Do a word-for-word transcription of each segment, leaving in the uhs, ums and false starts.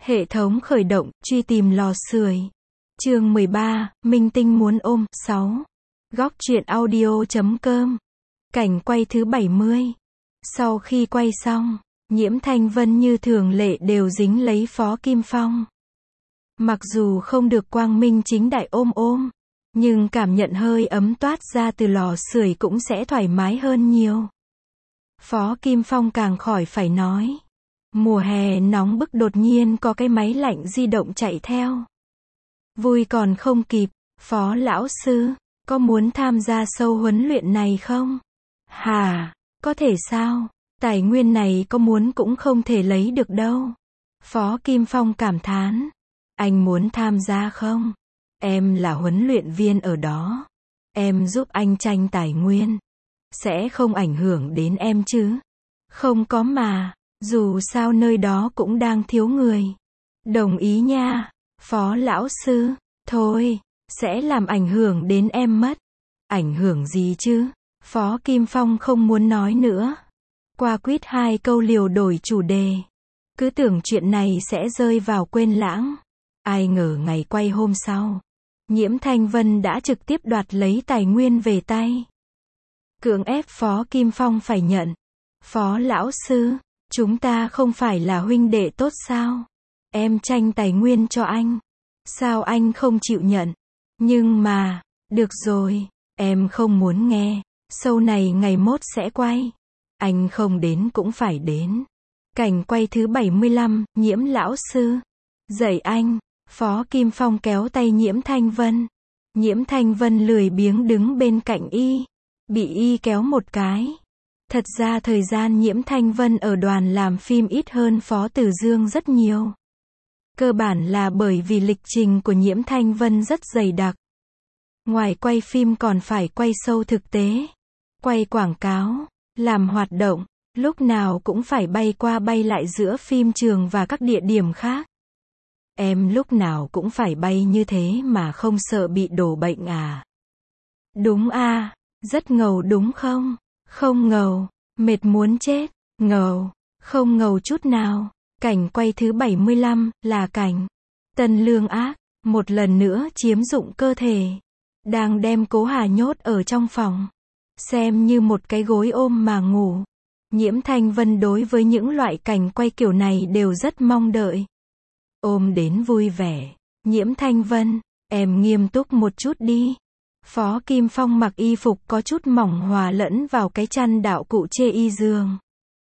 Hệ thống khởi động, truy tìm lò sưởi. Chương mười ba, Minh Tinh muốn ôm. sáu. Góc truyện audio chấm com. Cảnh quay thứ bảy mươi. Sau khi quay xong, Nhiễm Thanh Vân như thường lệ đều dính lấy Phó Kim Phong. Mặc dù không được quang minh chính đại ôm ôm, nhưng cảm nhận hơi ấm toát ra từ lò sưởi cũng sẽ thoải mái hơn nhiều. Phó Kim Phong càng khỏi phải nói. Mùa hè nóng bức đột nhiên có cái máy lạnh di động chạy theo. Vui còn không kịp, Phó lão sư, có muốn tham gia sâu huấn luyện này không? Hà, có thể sao? Tài nguyên này có muốn cũng không thể lấy được đâu. Phó Kim Phong cảm thán. Anh muốn tham gia không? Em là huấn luyện viên ở đó. Em giúp anh tranh tài nguyên. Sẽ không ảnh hưởng đến em chứ? Không có mà. Dù sao nơi đó cũng đang thiếu người. Đồng ý nha, Phó lão sư. Thôi, sẽ làm ảnh hưởng đến em mất. Ảnh hưởng gì chứ? Phó Kim Phong không muốn nói nữa. Qua quýt hai câu liều đổi chủ đề. Cứ tưởng chuyện này sẽ rơi vào quên lãng. Ai ngờ ngày quay hôm sau, Nhiễm Thanh Vân đã trực tiếp đoạt lấy tài nguyên về tay. Cưỡng ép Phó Kim Phong phải nhận. Phó lão sư, chúng ta không phải là huynh đệ tốt sao? Em tranh tài nguyên cho anh. Sao anh không chịu nhận? Nhưng mà, được rồi, em không muốn nghe. Show này ngày mốt sẽ quay. Anh không đến cũng phải đến. Cảnh quay thứ bảy mươi lăm, Nhiễm lão sư. Dạy anh. Phó Kim Phong kéo tay Nhiễm Thanh Vân. Nhiễm Thanh Vân lười biếng đứng bên cạnh y. Bị y kéo một cái. Thật ra thời gian Nhiễm Thanh Vân ở đoàn làm phim ít hơn Phó Tử Dương rất nhiều. Cơ bản là bởi vì lịch trình của Nhiễm Thanh Vân rất dày đặc. Ngoài quay phim còn phải quay show thực tế, quay quảng cáo, làm hoạt động, lúc nào cũng phải bay qua bay lại giữa phim trường và các địa điểm khác. Em lúc nào cũng phải bay như thế mà không sợ bị đổ bệnh à? Đúng à, rất ngầu đúng không? Không ngầu, mệt muốn chết. Ngầu, không ngầu chút nào. Cảnh quay thứ bảy mươi lăm, là cảnh Tân Lương Ác, một lần nữa chiếm dụng cơ thể. Đang đem Cố Hà nhốt ở trong phòng. Xem như một cái gối ôm mà ngủ. Nhiễm Thanh Vân đối với những loại cảnh quay kiểu này đều rất mong đợi. Ôm đến vui vẻ. Nhiễm Thanh Vân, em nghiêm túc một chút đi. Phó Kim Phong mặc y phục có chút mỏng hòa lẫn vào cái chăn đạo cụ chê y giường.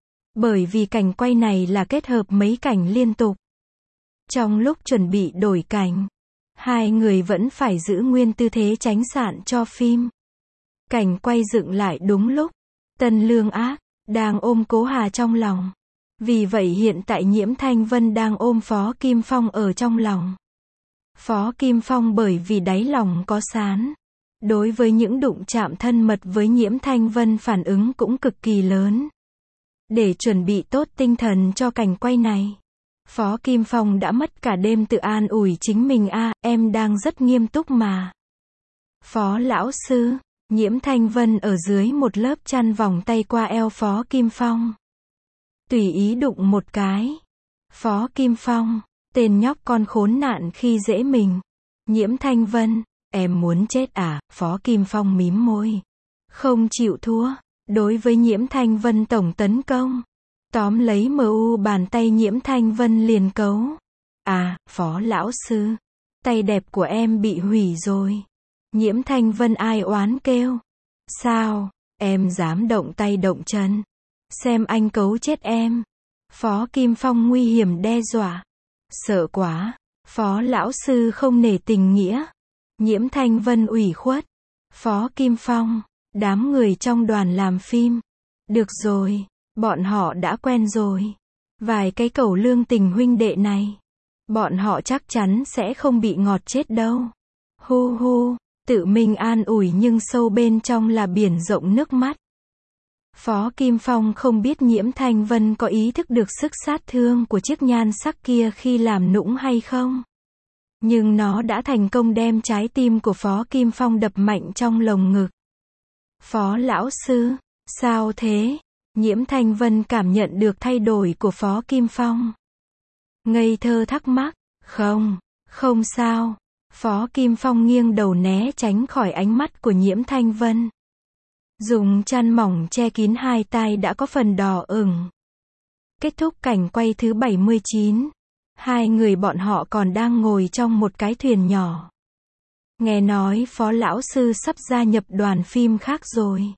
Bởi vì cảnh quay này là kết hợp mấy cảnh liên tục. Trong lúc chuẩn bị đổi cảnh, hai người vẫn phải giữ nguyên tư thế tránh sạn cho phim. Cảnh quay dựng lại đúng lúc. Tân Lương Ác đang ôm Cố Hà trong lòng. Vì vậy hiện tại Nhiễm Thanh Vân đang ôm Phó Kim Phong ở trong lòng. Phó Kim Phong bởi vì đáy lòng có sán. Đối với những đụng chạm thân mật với Nhiễm Thanh Vân phản ứng cũng cực kỳ lớn. Để chuẩn bị tốt tinh thần cho cảnh quay này, Phó Kim Phong đã mất cả đêm tự an ủi chính mình a, à, em đang rất nghiêm túc mà. Phó lão sư, Nhiễm Thanh Vân ở dưới một lớp chăn vòng tay qua eo Phó Kim Phong. Tùy ý đụng một cái. Phó Kim Phong, tên nhóc con khốn nạn khi dễ mình. Nhiễm Thanh Vân, em muốn chết à? Phó Kim Phong mím môi. Không chịu thua. Đối với Nhiễm Thanh Vân tổng tấn công. Tóm lấy mờ u bàn tay Nhiễm Thanh Vân liền cấu. À, Phó lão sư. Tay đẹp của em bị hủy rồi. Nhiễm Thanh Vân ai oán kêu. Sao, em dám động tay động chân? Xem anh cấu chết em. Phó Kim Phong nguy hiểm đe dọa. Sợ quá. Phó lão sư không nể tình nghĩa. Nhiễm Thanh Vân ủy khuất. Phó Kim Phong. Đám người trong đoàn làm phim. Được rồi, bọn họ đã quen rồi. Vài cái cẩu lương tình huynh đệ này. Bọn họ chắc chắn sẽ không bị ngọt chết đâu. Hu hu, tự mình an ủi nhưng sâu bên trong là biển rộng nước mắt. Phó Kim Phong không biết Nhiễm Thanh Vân có ý thức được sức sát thương của chiếc nhan sắc kia khi làm nũng hay không. Nhưng nó đã thành công đem trái tim của Phó Kim Phong đập mạnh trong lồng ngực. Phó lão sư, sao thế? Nhiễm Thanh Vân cảm nhận được thay đổi của Phó Kim Phong. Ngây thơ thắc mắc, không, không sao. Phó Kim Phong nghiêng đầu né tránh khỏi ánh mắt của Nhiễm Thanh Vân. Dùng chăn mỏng che kín hai tai đã có phần đỏ ửng. Kết thúc cảnh quay thứ bảy mươi chín. Hai người bọn họ còn đang ngồi trong một cái thuyền nhỏ. Nghe nói Phó lão sư sắp gia nhập đoàn phim khác rồi.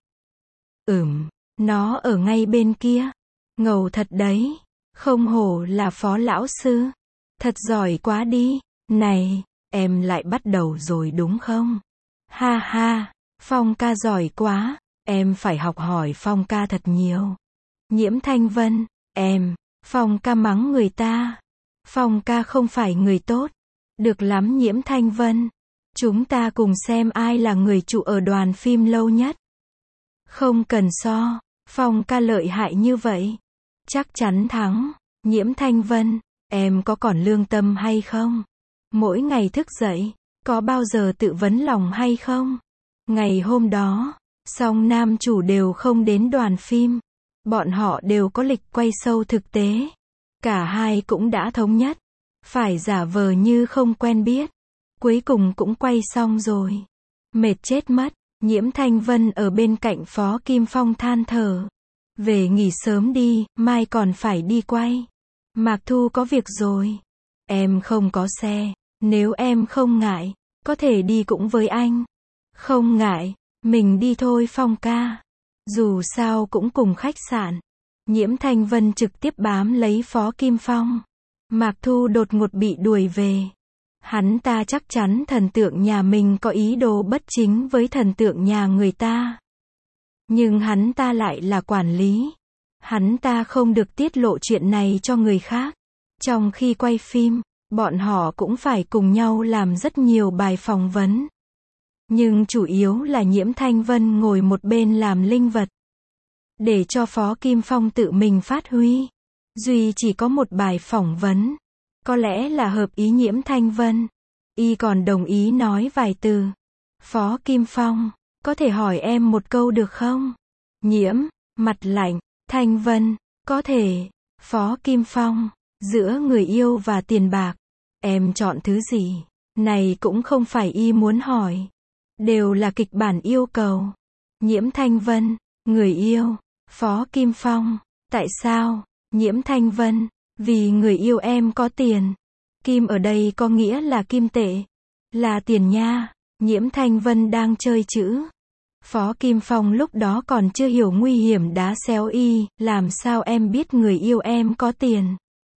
Ừm, nó ở ngay bên kia. Ngầu thật đấy. Không hổ là Phó lão sư. Thật giỏi quá đi. Này, em lại bắt đầu rồi đúng không? Ha ha, Phong ca giỏi quá. Em phải học hỏi Phong ca thật nhiều. Nhiễm Thanh Vân, em, Phong ca mắng người ta. Phong ca không phải người tốt. Được lắm Nhiễm Thanh Vân. Chúng ta cùng xem ai là người trụ ở đoàn phim lâu nhất. Không cần so, Phong ca lợi hại như vậy. Chắc chắn thắng. Nhiễm Thanh Vân, em có còn lương tâm hay không? Mỗi ngày thức dậy, có bao giờ tự vấn lòng hay không? Ngày hôm đó, song nam chủ đều không đến đoàn phim. Bọn họ đều có lịch quay show thực tế. Cả hai cũng đã thống nhất. Phải giả vờ như không quen biết. Cuối cùng cũng quay xong rồi. Mệt chết mất. Nhiễm Thanh Vân ở bên cạnh Phó Kim Phong than thở. Về nghỉ sớm đi, mai còn phải đi quay. Mạc Thu có việc rồi. Em không có xe. Nếu em không ngại, có thể đi cũng với anh. Không ngại, mình đi thôi Phong ca. Dù sao cũng cùng khách sạn. Nhiễm Thanh Vân trực tiếp bám lấy Phó Kim Phong. Mạc Thu đột ngột bị đuổi về. Hắn ta chắc chắn thần tượng nhà mình có ý đồ bất chính với thần tượng nhà người ta. Nhưng hắn ta lại là quản lý. Hắn ta không được tiết lộ chuyện này cho người khác. Trong khi quay phim, bọn họ cũng phải cùng nhau làm rất nhiều bài phỏng vấn. Nhưng chủ yếu là Nhiễm Thanh Vân ngồi một bên làm linh vật. Để cho Phó Kim Phong tự mình phát huy. Duy chỉ có một bài phỏng vấn. Có lẽ là hợp ý Nhiễm Thanh Vân. Y còn đồng ý nói vài từ. Phó Kim Phong, có thể hỏi em một câu được không? Nhiễm, mặt lạnh, Thanh Vân, có thể. Phó Kim Phong, giữa người yêu và tiền bạc, em chọn thứ gì? Này cũng không phải y muốn hỏi. Đều là kịch bản yêu cầu. Nhiễm Thanh Vân, người yêu. Phó Kim Phong, tại sao? Nhiễm Thanh Vân, vì người yêu em có tiền. Kim ở đây có nghĩa là kim tệ. Là tiền nha. Nhiễm Thanh Vân đang chơi chữ. Phó Kim Phong lúc đó còn chưa hiểu nguy hiểm đá xéo y. Làm sao em biết người yêu em có tiền?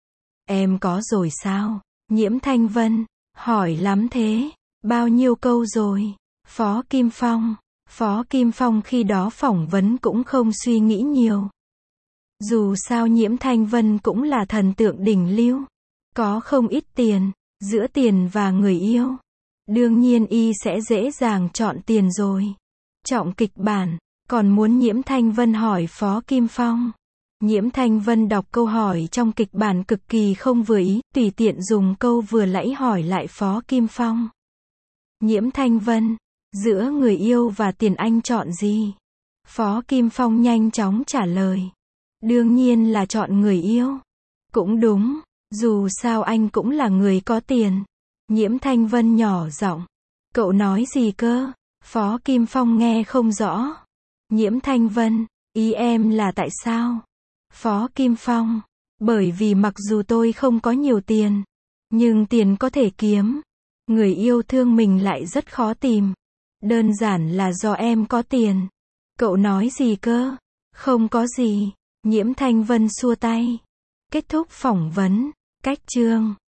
Em có rồi sao? Nhiễm Thanh Vân, hỏi lắm thế. Bao nhiêu câu rồi? Phó Kim Phong. Phó Kim Phong khi đó phỏng vấn cũng không suy nghĩ nhiều. Dù sao Nhiễm Thanh Vân cũng là thần tượng đỉnh lưu. Có không ít tiền. Giữa tiền và người yêu. Đương nhiên y sẽ dễ dàng chọn tiền rồi. Trọng kịch bản. Còn muốn Nhiễm Thanh Vân hỏi Phó Kim Phong. Nhiễm Thanh Vân đọc câu hỏi trong kịch bản cực kỳ không vừa ý. Tùy tiện dùng câu vừa nãy hỏi lại Phó Kim Phong. Nhiễm Thanh Vân, giữa người yêu và tiền anh chọn gì? Phó Kim Phong nhanh chóng trả lời. Đương nhiên là chọn người yêu. Cũng đúng, dù sao anh cũng là người có tiền. Nhiễm Thanh Vân nhỏ giọng. Cậu nói gì cơ? Phó Kim Phong nghe không rõ. Nhiễm Thanh Vân, ý em là tại sao? Phó Kim Phong, bởi vì mặc dù tôi không có nhiều tiền, nhưng tiền có thể kiếm. Người yêu thương mình lại rất khó tìm. Đơn giản là do em có tiền. Cậu nói gì cơ? Không có gì. Nhiễm Thanh Vân xua tay. Kết thúc phỏng vấn. Cách chương